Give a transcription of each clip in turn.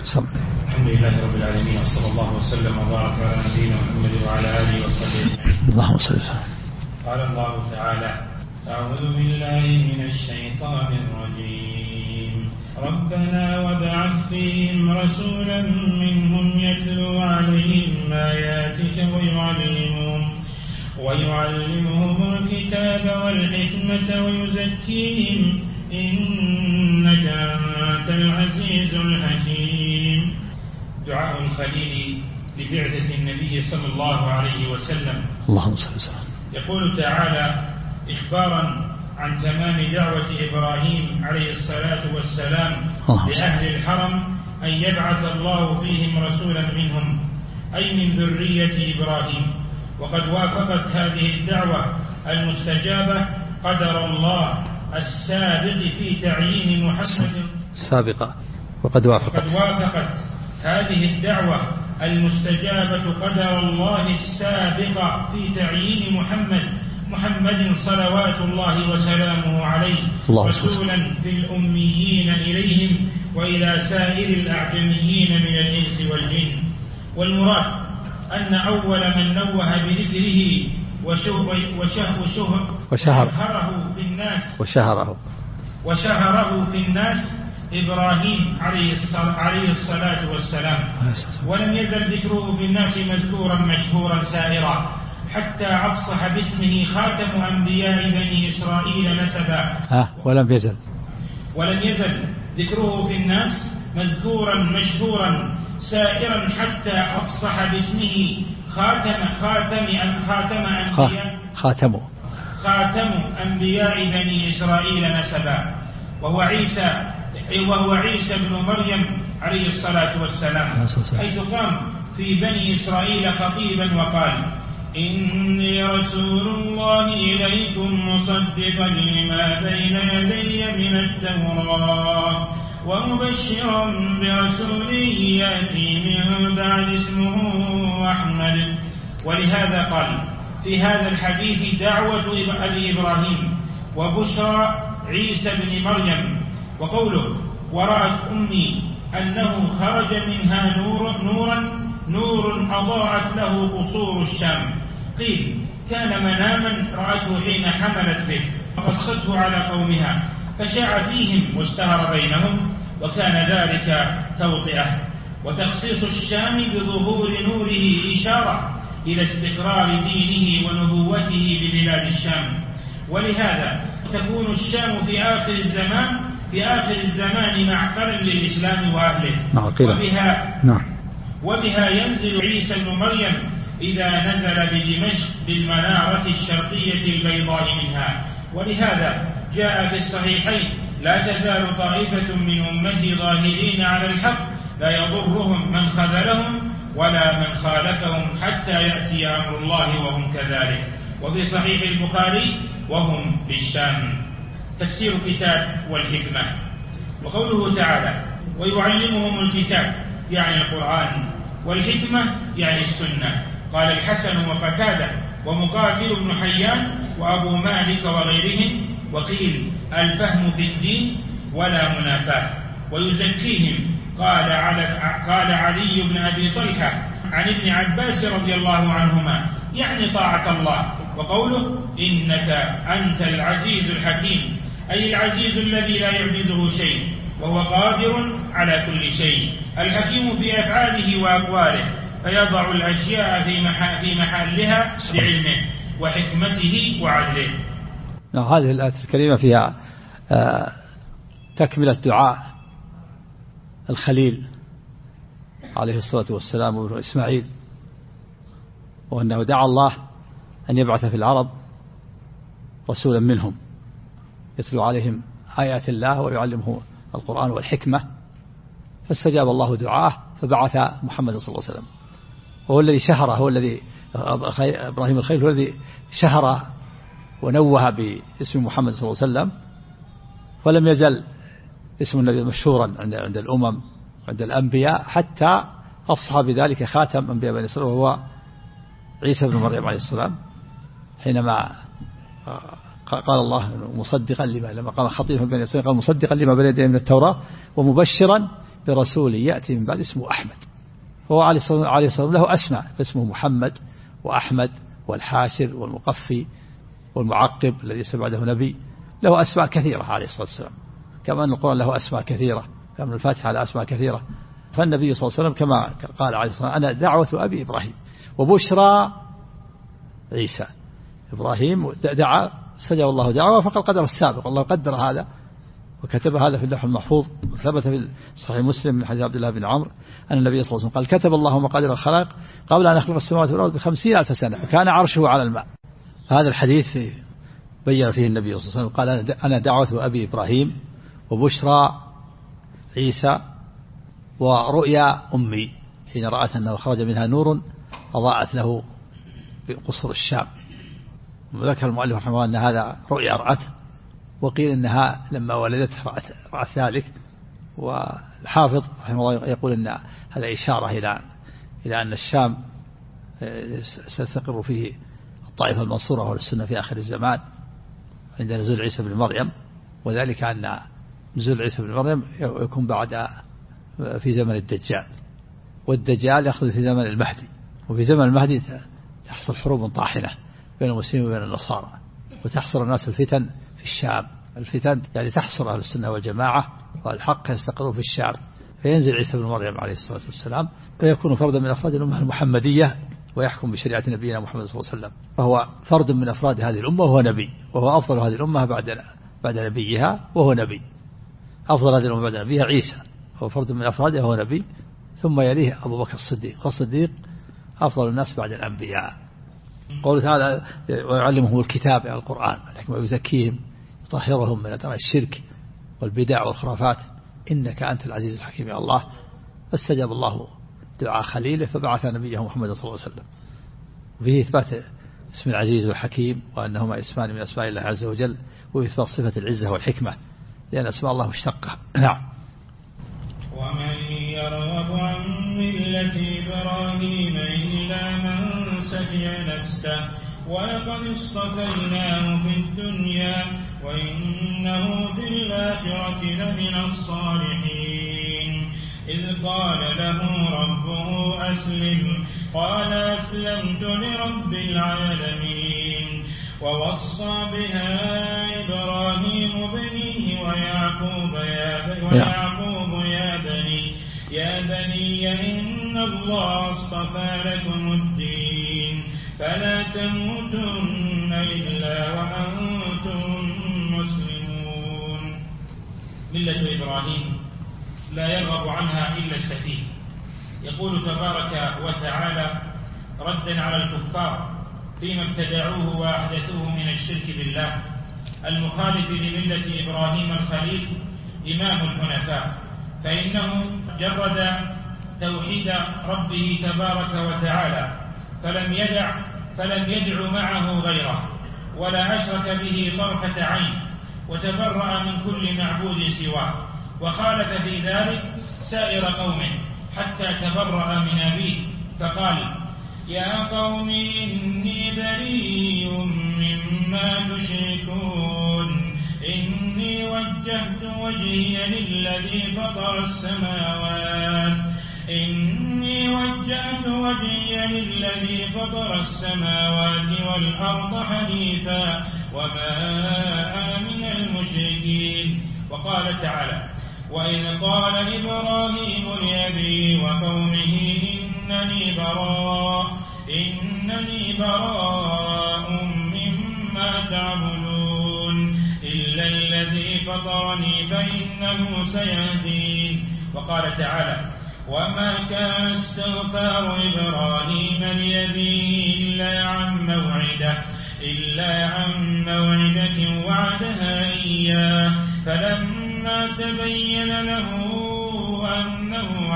الحمد لله رب العالمين، وصلى الله وسلم وبارك على نبينا محمد وعلى آله وصحبه أجمعين. اللهم صل وسلم. قال الله تعالى: أعوذ بالله من الشيطان الرجيم. ربنا وابعث فيهم رسولا منهم يتلو عليهم آياتك ويعلمهم الكتاب والحكمة ويزكيهم إنك أنت العزيز الحكيم. دعاء الخليل لبعثة النبي صلى الله عليه وسلم. اللهم صل وسلم. يقول تعالى إخبارا عن تمام دعوة إبراهيم عليه الصلاة والسلام لأهل الحرم أن يبعث الله فيهم رسولا منهم، أي من ذرية إبراهيم. وقد وافقت هذه الدعوة المستجابة قدر الله السابق في تعيين محمد السابقة. وقد وافقت هذه الدعوة المستجابة قدر الله السابق في تعيين محمد صلوات الله وسلامه عليه رسولا في الأميين إليهم وإلى سائر الأعجميين من الإنس والجن. والمراد أن أول من نوه بذكره وشهره في الناس إبراهيم عليه الصلاة والسلام، ولم يزل ذكره في الناس مذكورا مشهورا سائرا حتى أفصح باسمه خاتم أنبياء بني إسرائيل نسبا. ولم يزل ذكره في الناس مذكورا مشهورا سائرا حتى أفصح باسمه خاتم أنبياء بني إسرائيل نسبا، وهو عيسى بن مريم عليه الصلاة والسلام، حيث قام في بني إسرائيل خطيبا وقال: إني رسول الله إليكم مصدقا لما بين يدي من التوراة ومبشرا برسول يأتي من بعد اسمه أحمد. ولهذا قال في هذا الحديث دعوة إبراهيم وبشرى عيسى بن مريم. وقوله: ورأت أمي أنه خرج منها نور أضاءت له قصور الشام. قيل كان مناما رأته حين حملت به فقصته على قومها فشاع فيهم واشتهر بينهم، وكان ذلك توطئة. وتخصيص الشام بظهور نوره إشارة إلى استقرار دينه ونبوته ببلاد الشام. ولهذا تكون الشام في آخر الزمان معقلا للإسلام وأهله، وبها ينزل عيسى بن مريم إذا نزل بدمشق بالمنارة الشرقية البيضاء منها. ولهذا جاء في الصحيحين: لا تزال طائفة من أمتي ظاهرين على الحق لا يضرهم من خذلهم ولا من خالفهم حتى يأتي أمر الله وهم كذلك. وفي صحيح البخاري: وهم بالشام. تفسير كتاب والحكمة. وقوله تعالى: ويعلمهم الكتاب يعني القرآن، والحكمة يعني السنة. قال الحسن وقتادة ومقاتل بن حيان وأبو مالك وغيرهم. وقيل الفهم في الدين ولا منافاة. ويزكيهم قال علي بن أبي طلحة عن ابن عباس رضي الله عنهما يعني طاعة الله. وقوله: إنك أنت العزيز الحكيم، أي العزيز الذي لا يعجزه شيء وهو قادر على كل شيء، الحكيم في أفعاله وأقواله، فيضع الأشياء في محلها بعلمه وحكمته وعدله. هذه الآية الكريمة فيها تكملة دعاء الخليل عليه الصلاة والسلام وابن إسماعيل، وأنه دعا الله أن يبعث في العرب رسولا منهم يتلو عليهم آيات الله ويعلمه القرآن والحكمة، فاستجاب الله دعاه فبعث محمد صلى الله عليه وسلم، وهو الذي شهر، هو الذي إبراهيم الخليل هو الذي شهر ونوه باسم محمد صلى الله عليه وسلم، فلم يزل اسم النبي مشهورا عند الأمم عند الأنبياء حتى أفصح بذلك خاتم أنبياء بني إسرائيل وهو عيسى بن مريم عليه السلام، حينما قال الله مصدقا لما قال خطيب بني إسرائيل قال مصدقا لما بين يديه من التوراة ومبشرا برسول يأتي من بعد اسمه أحمد. هو عليه الصلاة والسلام له أسماء، فاسمه محمد وأحمد والحاشر والمقفي والمعقب الذي ليس بعده نبي، له أسماء كثيرة عليه الصلاة والسلام، كما أن القرآن له أسماء كثيرة، كما الفاتحة له أسماء كثيرة. فالنبي صلى الله عليه وسلم كما قال عليه الصلاة والسلام: أنا دعوة أبي إبراهيم وبشرى عيسى. إبراهيم دعا استجاب الله دعوة، فقد قدر السابق، الله قدر هذا وكتب هذا في اللوح المحفوظ. ثبت في صحيح مسلم من حديث عبد الله بن عمرو أن النبي صلى الله عليه وسلم قال: كتب الله مقادير الخلائق قبل أن يخلق السماوات والأرض ب50,000 سنة، وكان عرشه على الماء. هذا الحديث بين فيه النبي صلى الله عليه وسلم قال: أنا دعوة أبي إبراهيم وبشرى عيسى ورؤيا أمي حين رأت أنه خرج منها نور أضاءت له بقصر الشام. وذكر المؤلف رحمه الله أن هذا رؤيا رأته، وقيل إنها لما ولدته رأت ذلك. والحافظ رحمه الله يقول إن هذا إشارة إلى أن الشام ستستقر فيه الطائفة المنصورة والسنة في آخر الزمان عند نزول عيسى بن مريم، وذلك أن نزول عيسى بن مريم يكون بعد في زمن الدجال، والدجال يخرج في زمن المهدي، وفي زمن المهدي تحصل حروب طاحنة بين المسلمين وبين النصارى، وتحصل الناس الفتن في الشام. الفتن يعني تحصر أهل السنة والجماعة، والحق يستقر في الشام. فينزل عيسى بن مريم عليه الصلاة والسلام فيكون فردا من أفراد الأمة المحمدية، ويحكم بشريعة نبينا محمد صلى الله عليه وسلم، فهو فرد من أفراد هذه الأمة وهو نبي، وهو أفضل هذه الأمة بعد نبيها وهو نبي. أفضل هذه الأمة بعد نبيها عيسى، هو فرد من أفرادها وهو نبي، ثم يليه أبو بكر الصديق، والصديق أفضل الناس بعد الأنبياء. قوله تعالى: ويعلمهم الكتاب القرآن الحكمة ويزكيهم يطهرهم من أدران الشرك والبدع والخرافات إنك أنت العزيز الحكيم يا الله. فاستجاب الله دعاء خليله فبعث نبيه محمد صلى الله عليه وسلم. وفيه إثبات اسم العزيز والحكيم، وأنهما اسمان من أسماء الله عز وجل، وإثبات صفة العزة والحكمة، لأن أسماء الله مشتقة. نعم. ومن يرغب عن ملة إبراهيم إلا من سفي نفسه ولقد اصطفيناه في الدنيا وإنه في الآخرة لمن الصالحين. إذ قال له ربه أسلم قال أسلمت لرب العالمين. ووصى بها إبراهيم بنيه ويعقوب يا بني إن الله اصطفى لكم الدين فلا تموتن إلا وأنتم مسلمون. ملة إبراهيم لا يرغب عنها إلا السفيه. يقول تبارك وتعالى ردا على الكفار فيما ابتدعوه وأحدثوه من الشرك بالله المخالف لملة إبراهيم الخليل إمام الحنفاء، فإنه جرد توحيد ربه تبارك وتعالى فلم يدع معه غيره ولا أشرك به طرفة عين، وتبرأ من كل معبود سواه، وخالف في ذلك سائر قومه حتى تبرأ من أبيه فقال: يا قوم إني بريء مما تشركون إني وجهت وجهي للذي فطر السماوات والأرض حنيفا وما أنا من المشركين. وقال تعالى: وإذ قال إبراهيم لأبيه وقومه إنني براء مما تعبدون إلا الذي فطرني فإنه سيهدين. وقال تعالى: وما كان استغفار إبراهيم لأبيه إلا عن موعدة وعدها إياه فلما تبين له أنه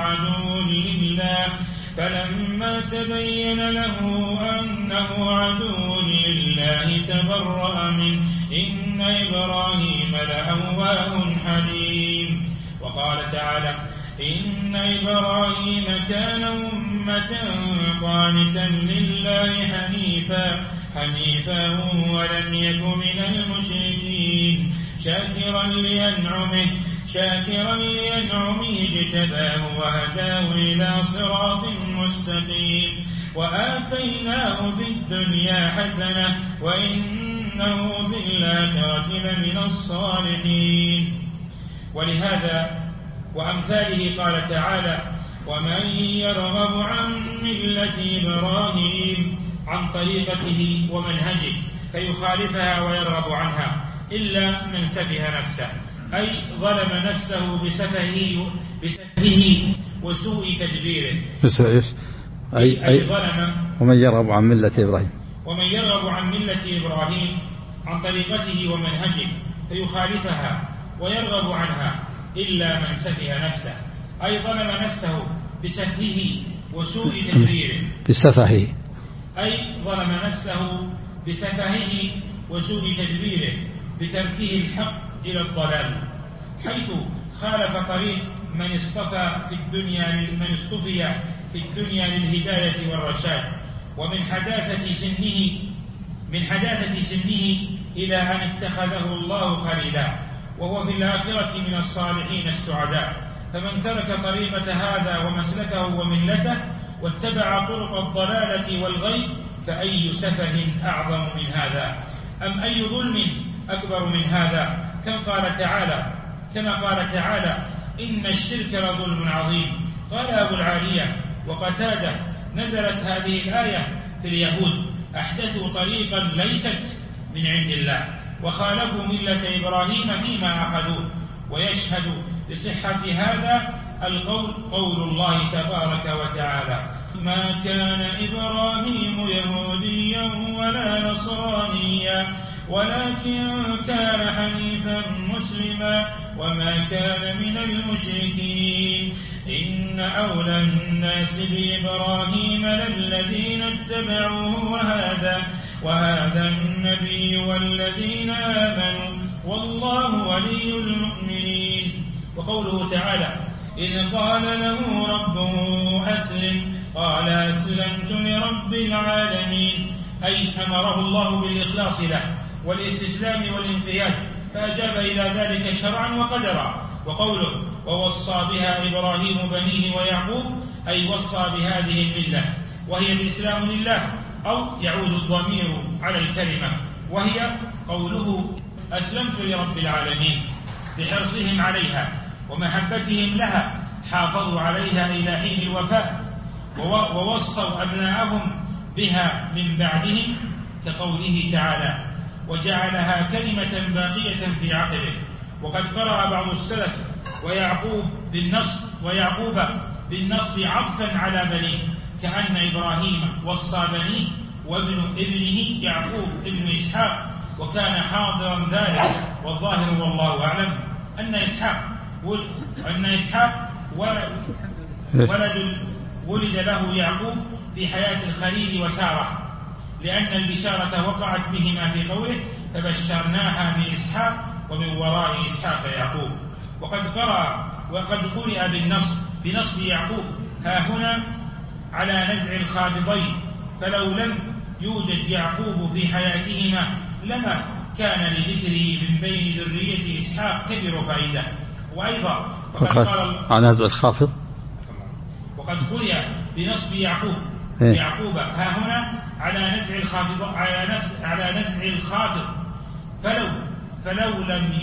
عدو لله تبرأ منه إن إبراهيم لأواه حليم. وقال تعالى: إن إبراهيم كان أمة قانتا لله حنيفا ولم يك من المشركين شاكرا لأنعمه اجتباه وهداه إلى صراط مستقيم وآتيناه في الدنيا حسنة وإنه في الآخرة لمن الصالحين. ولهذا وأمثاله قال تعالى: ومن يرغب عن ملة إبراهيم عن طريقته ومنهجه فيخالفها ويرغب عنها إلا من سفه نفسه، أي ظلم نفسه بسفهه وسوء تدبيره. أي ظلم. ومن يرغب عن ملة إبراهيم عن طريقته ومنهجه فيخالفها ويرغب عنها إلا من سفه نفسه، أي ظلم نفسه بسفهه وسوء تدبيره. ظلم نفسه بسفهه وسوء تدبيره بتركه الحق إلى الضلال، حيث خالف طريق من اصطفي في الدنيا للهداية والرشاد، ومن حداثة سنه إلى أن اتخذه الله خليلا، وهو في الآخرة من الصالحين السعداء. فمن ترك طريقة هذا ومسلكه وملته واتبع طرق الضلالة والغي فأي سفه أعظم من هذا، أم أي ظلم أكبر من هذا؟ كما قال تعالى: إن الشرك لظلم عظيم. قال أبو العالية وقتادة: نزلت هذه الآية في اليهود، أحدثوا طريقا ليست من عند الله وخالفوا ملة إبراهيم فيما أخذوه. ويشهد بصحة هذا القول قول الله تبارك وتعالى: ما كان إبراهيم يهوديا ولا نصرانيا ولكن كان حنيفا مسلما وما كان من المشركين إن أولى الناس بإبراهيم للذين اتبعوه وهذا النبي والذين آمنوا والله ولي المؤمنين. وقوله تعالى: إذ قال له ربه أسلم قال أسلمت لرب العالمين، أي أمره الله بالإخلاص له والاستسلام والانقياد فأجاب إلى ذلك شرعا وقدرا. وقوله: ووصى بها إبراهيم بنيه ويعقوب، أي وصى بهذه الملة وهي الإسلام لله، أو يعود الضمير على الكلمة وهي قوله أسلمت لرب العالمين، بحرصهم عليها ومحبتهم لها حافظوا عليها إلى حين الوفاة، ووصوا أبناءهم بها من بعدهم، كقوله تعالى: وجعلها كلمة باقية في عقبه. وقد قرأ بعض السلف ويعقوب بالنصب عطفا على بنيه، كأن إبراهيم وصى بنيه وابن ابنه يعقوب ابن إسحاق وكان حاضرا ذلك. والظاهر والله أعلم أن إسحاق ولد له يعقوب في حياة الخليل وسارة، لأن البشارة وقعت بهما في قوله: فبشرناها بإسحاق ومن وراء إسحاق يعقوب. وقد قرئ بنصب يعقوب ها هنا على نزع الخافضين، فلو لم يوجد يعقوب في حياتهما لما كان لذكره من بين ذرية إسحاق كبر فائدة. وأيضا على نزع الخافض، وقد قرئ بنصب يعقوب ها هنا على نزع الخافض فلو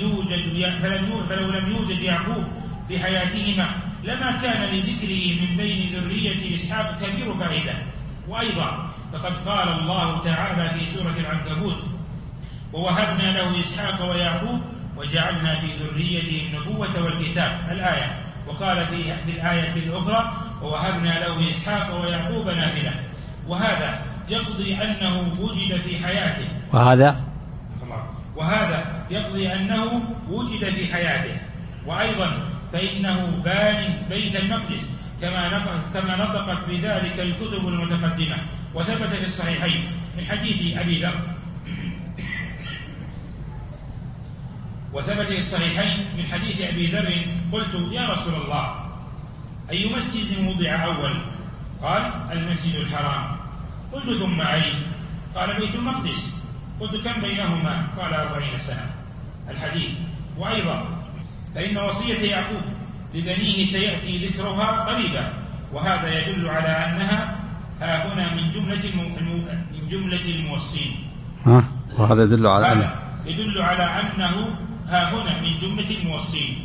لم يوجد يعقوب في حياتهما لما كان لذكره من بين ذرية إسحاق كبير فائدة. وأيضا فقد قال الله تعالى في سورة العنكبوت: ووهبنا له إسحاق ويعقوب وجعلنا في ذريته النبوة والكتاب، الآية. وقال في الآية الأخرى: ووهبنا له إسحاق ويعقوب نافلة. وهذا يقضي أنه وجد في حياته وأيضا فإنه بان بيت المقدس كما نطقت بذلك الكتب المتقدمة. وثبت في الصحيحين من حديث أبي ذر قلت: يا رسول الله، أي مسجد وضع أول؟ قال: المسجد الحرام. قلت: ثم أي؟ قال: بيت المقدس. قلت: كم بينهما؟ قال: 40 سنة. الحديث. وأيضا فإن وصية يعقوب لبنيه سيأتي ذكرها قريبا، وهذا يدل على أنها ها هنا من جملة الموصين. وهذا يدل على أنه ها هنا من جملة الموصين.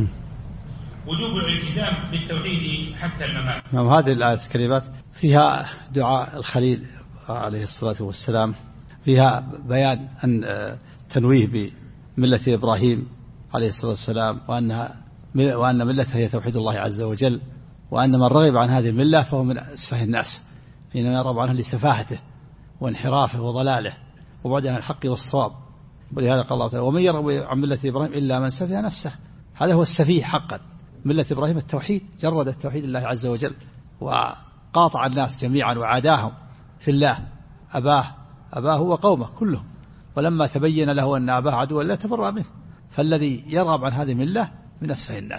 وجوب الالتزام بالتوحيد حتى الممات. هذه الآية الكريمات فيها دعاء الخليل عليه الصلاة والسلام، فيها بيان أن تنويه بملة إبراهيم عليه الصلاة والسلام، وأن ملته هي توحيد الله عز وجل، وأن من رغب عن هذه الملة فهو من أسفه الناس، حينما يرغب عنها لسفاهته وانحرافه وضلاله وبعده عن الحق والصواب. ولهذا قال الله تعالى: ومن يرغب عن ملة إبراهيم إلا من سفه نفسه. هذا هو السفيه حقا. ملة إبراهيم التوحيد، جرد التوحيد لله عز وجل، وقاطع الناس جميعا وعاداهم في الله، أباه وقومه كلهم، ولما تبين له أن أباه عدو لا تبرأ منه. فالذي يرغب عن هذه الملة من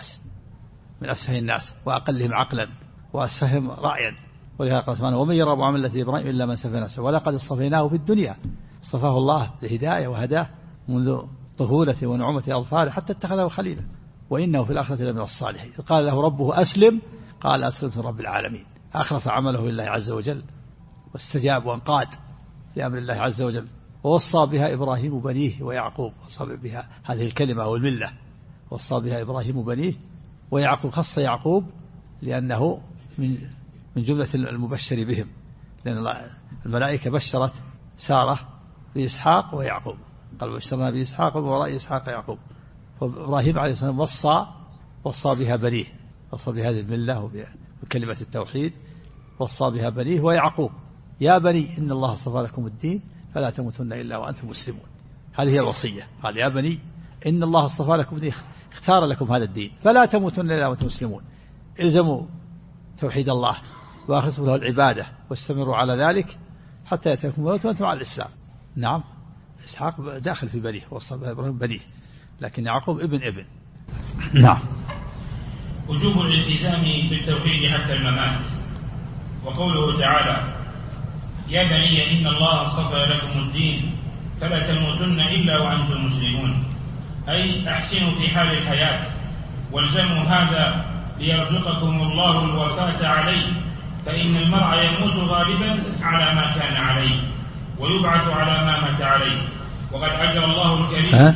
أسفه الناس وأقلهم عقلا وأسفهم رأيا. ولهذا قال سبحانه: ومن يرغب عن ملة إبراهيم إلا من سفه نفسه ولقد اصطفيناه في الدنيا. اصطفاه الله لهداية وهداه منذ طفولته ونعومة أظفاره حتى اتخذه خليلا، وإنه في الآخرة لمن الصالحين. قال له ربه أسلم، قال أسلمت رب العالمين. أخلص عمله لله عز وجل واستجاب وانقاد لأمر الله عز وجل. ووصى بها إبراهيم بنيه ويعقوب، وصى بها هذه الكلمة والملة، وصى بها إبراهيم بنيه ويعقوب. خص يعقوب لأنه من جملة المبشر بهم، لأن الملائكة بشرت سارة بإسحاق ويعقوب، قال بشرنا بإسحاق ومن وراء إسحاق يعقوب. فإبراهيم عليه السلام وصى بها بنيه، وصى بهذه الملة وكلمة التوحيد، وصى بها بنيه ويعقوب: يا بني إن الله اصطفى لكم الدين فلا تموتن إلا وأنتم مسلمون. هذه هي الوصية. قال: يا بني إن الله اصطفى لكم الدين، اختار لكم هذا الدين، فلا تموتن إلا وأنتم مسلمون. الزموا توحيد الله وأخلصوا له العبادة واستمروا على ذلك حتى يأتيكم الموت وأنتم على الإسلام. نعم، إسحاق داخل في بنيه، وصى بها إبراهيم بنيه، لكن يعقوب ابن. نعم. وجوب الالتزام بالتوحيد حتى الممات. وقوله تعالى: يا بني إن الله اصطفى لكم الدين فلا تموتن إلا وأنتم مسلمون، أي أحسنوا في حال الحياة، والزموا هذا ليرزقكم الله الوفاة عليه، فإن المرء يموت غالبا على ما كان عليه ويبعث على ما مات عليه. وقد أجر الله الكريم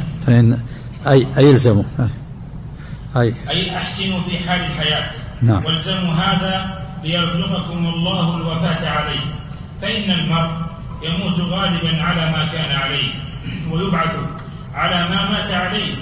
أي يلزموا أي أحسنوا في حال الحياة. نعم. والزموا هذا ليرزقكم الله الوفاة عليه، فإن المرء يموت غالبا على ما كان عليه ويبعث على ما مات عليه.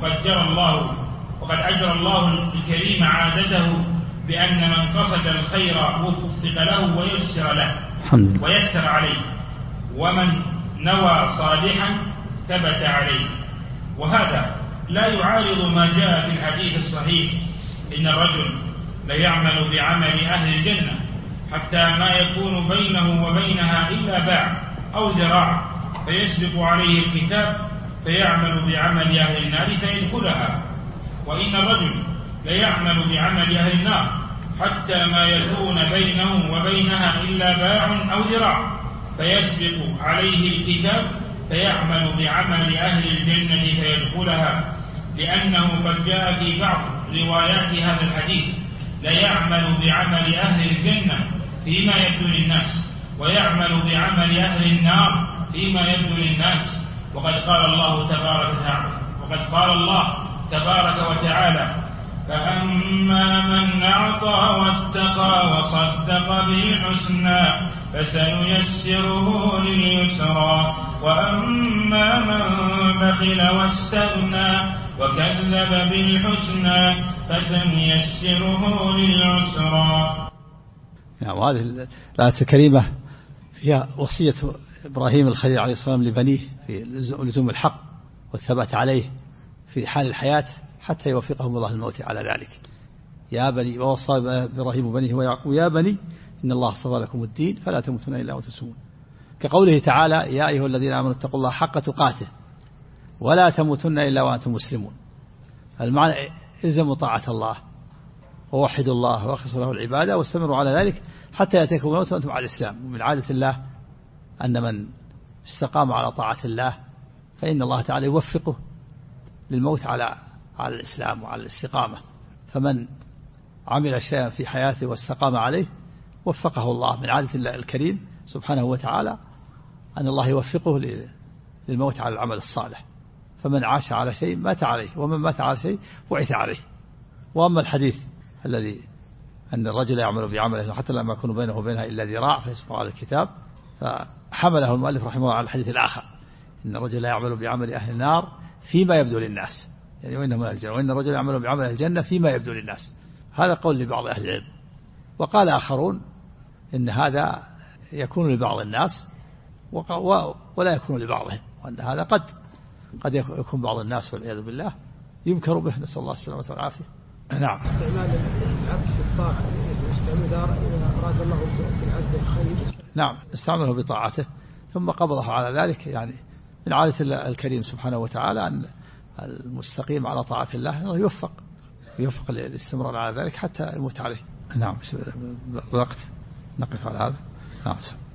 وقد أجرى الله الكريم عادته بأن من قصد الخير وفق له ويسر عليه، ومن نوى صالحا ثبت عليه. وهذا لا يعارض ما جاء في الحديث الصحيح: إن الرجل ليعمل بعمل أهل الجنة حتى ما يكون بينه وبينها إلا باع أو ذراع، فيسبق عليه الكتاب فيعمل بعمل أهل النار فيدخلها. وإن الرجل ليعمل بعمل أهل النار حتى ما يكون بينه وبينها إلا باع أو ذراع، فيسبق عليه الكتاب فيعمل بعمل أهل الجنة فيدخلها. لأنه قد جاء في بعض روايات هذا الحديث: ليعمل بعمل أهل الجنة فيما يبدو للناس، ويعمل بعمل أهل النار فيما يبدو للناس. وقد قال الله تبارك وتعالى: فأما من أعطى واتقى وصدق بالحسنى فسنيسره لليسرى، وأما من بخل واستغنى وكذب بالحسنى فسنيسره للعسرى. يعني هذه الآية الكريمة فيها وصية إبراهيم الخليل عليه الصلاة والسلام لبنيه في لزوم الحق والثبات عليه في حال الحياة حتى يوفقهم الله الموت على ذلك. يا بني، ووصى إبراهيم بنيه ويعقوب: يا بني إن الله اصطفى لكم الدين فلا تموتن إلا وأنتم مسلمون. كقوله تعالى: يا أيها الذين آمنوا اتقوا الله حق تقاته ولا تموتن إلا وأنتم مسلمون. المعنى: الزموا طاعة الله ووحدوا الله واخلصوا له العبادة واستمروا على ذلك حتى يأتيكم الموت وأنتم على الإسلام. ومن عادة الله أن من استقام على طاعة الله فإن الله تعالى يوفقه للموت على الإسلام وعلى الاستقامة. فمن عمل شيئا في حياته واستقام عليه وفقه الله. من عادة الله الكريم سبحانه وتعالى أن الله يوفقه للموت على العمل الصالح. فمن عاش على شيء مات عليه، ومن مات على شيء بعث عليه. وأما الحديث الذي أن الرجل يعمل بعمله حتى لما يكون بينه وبينها إلا ذراع فيسبق على الكتاب، فحمله المؤلف رحمه الله على الحديث الآخر إن الرجل يعمل بعمل أهل النار فيما يبدو للناس، يعني وإنه من الجنة، وإن الرجل يعمل بعمل أهل الجنة فيما يبدو للناس. هذا قول لبعض أهل العلم. وقال آخرون إن هذا يكون لبعض الناس ولا يكون لبعضهم، وأن هذا قد يكون بعض الناس والعياذ بالله يمكر به، نسأل الله السلامة والعافية. نعم. استعمال العبد في الطاعة، استعمال إذا أراد الله بالعبد الخير، نعم استعمله بطاعته ثم قبضه على ذلك. يعني من عادة الكريم سبحانه وتعالى أن المستقيم على طاعة الله يوفق للاستمرار على ذلك حتى يموت عليه. نعم. وقت نقف على هذا. نعم.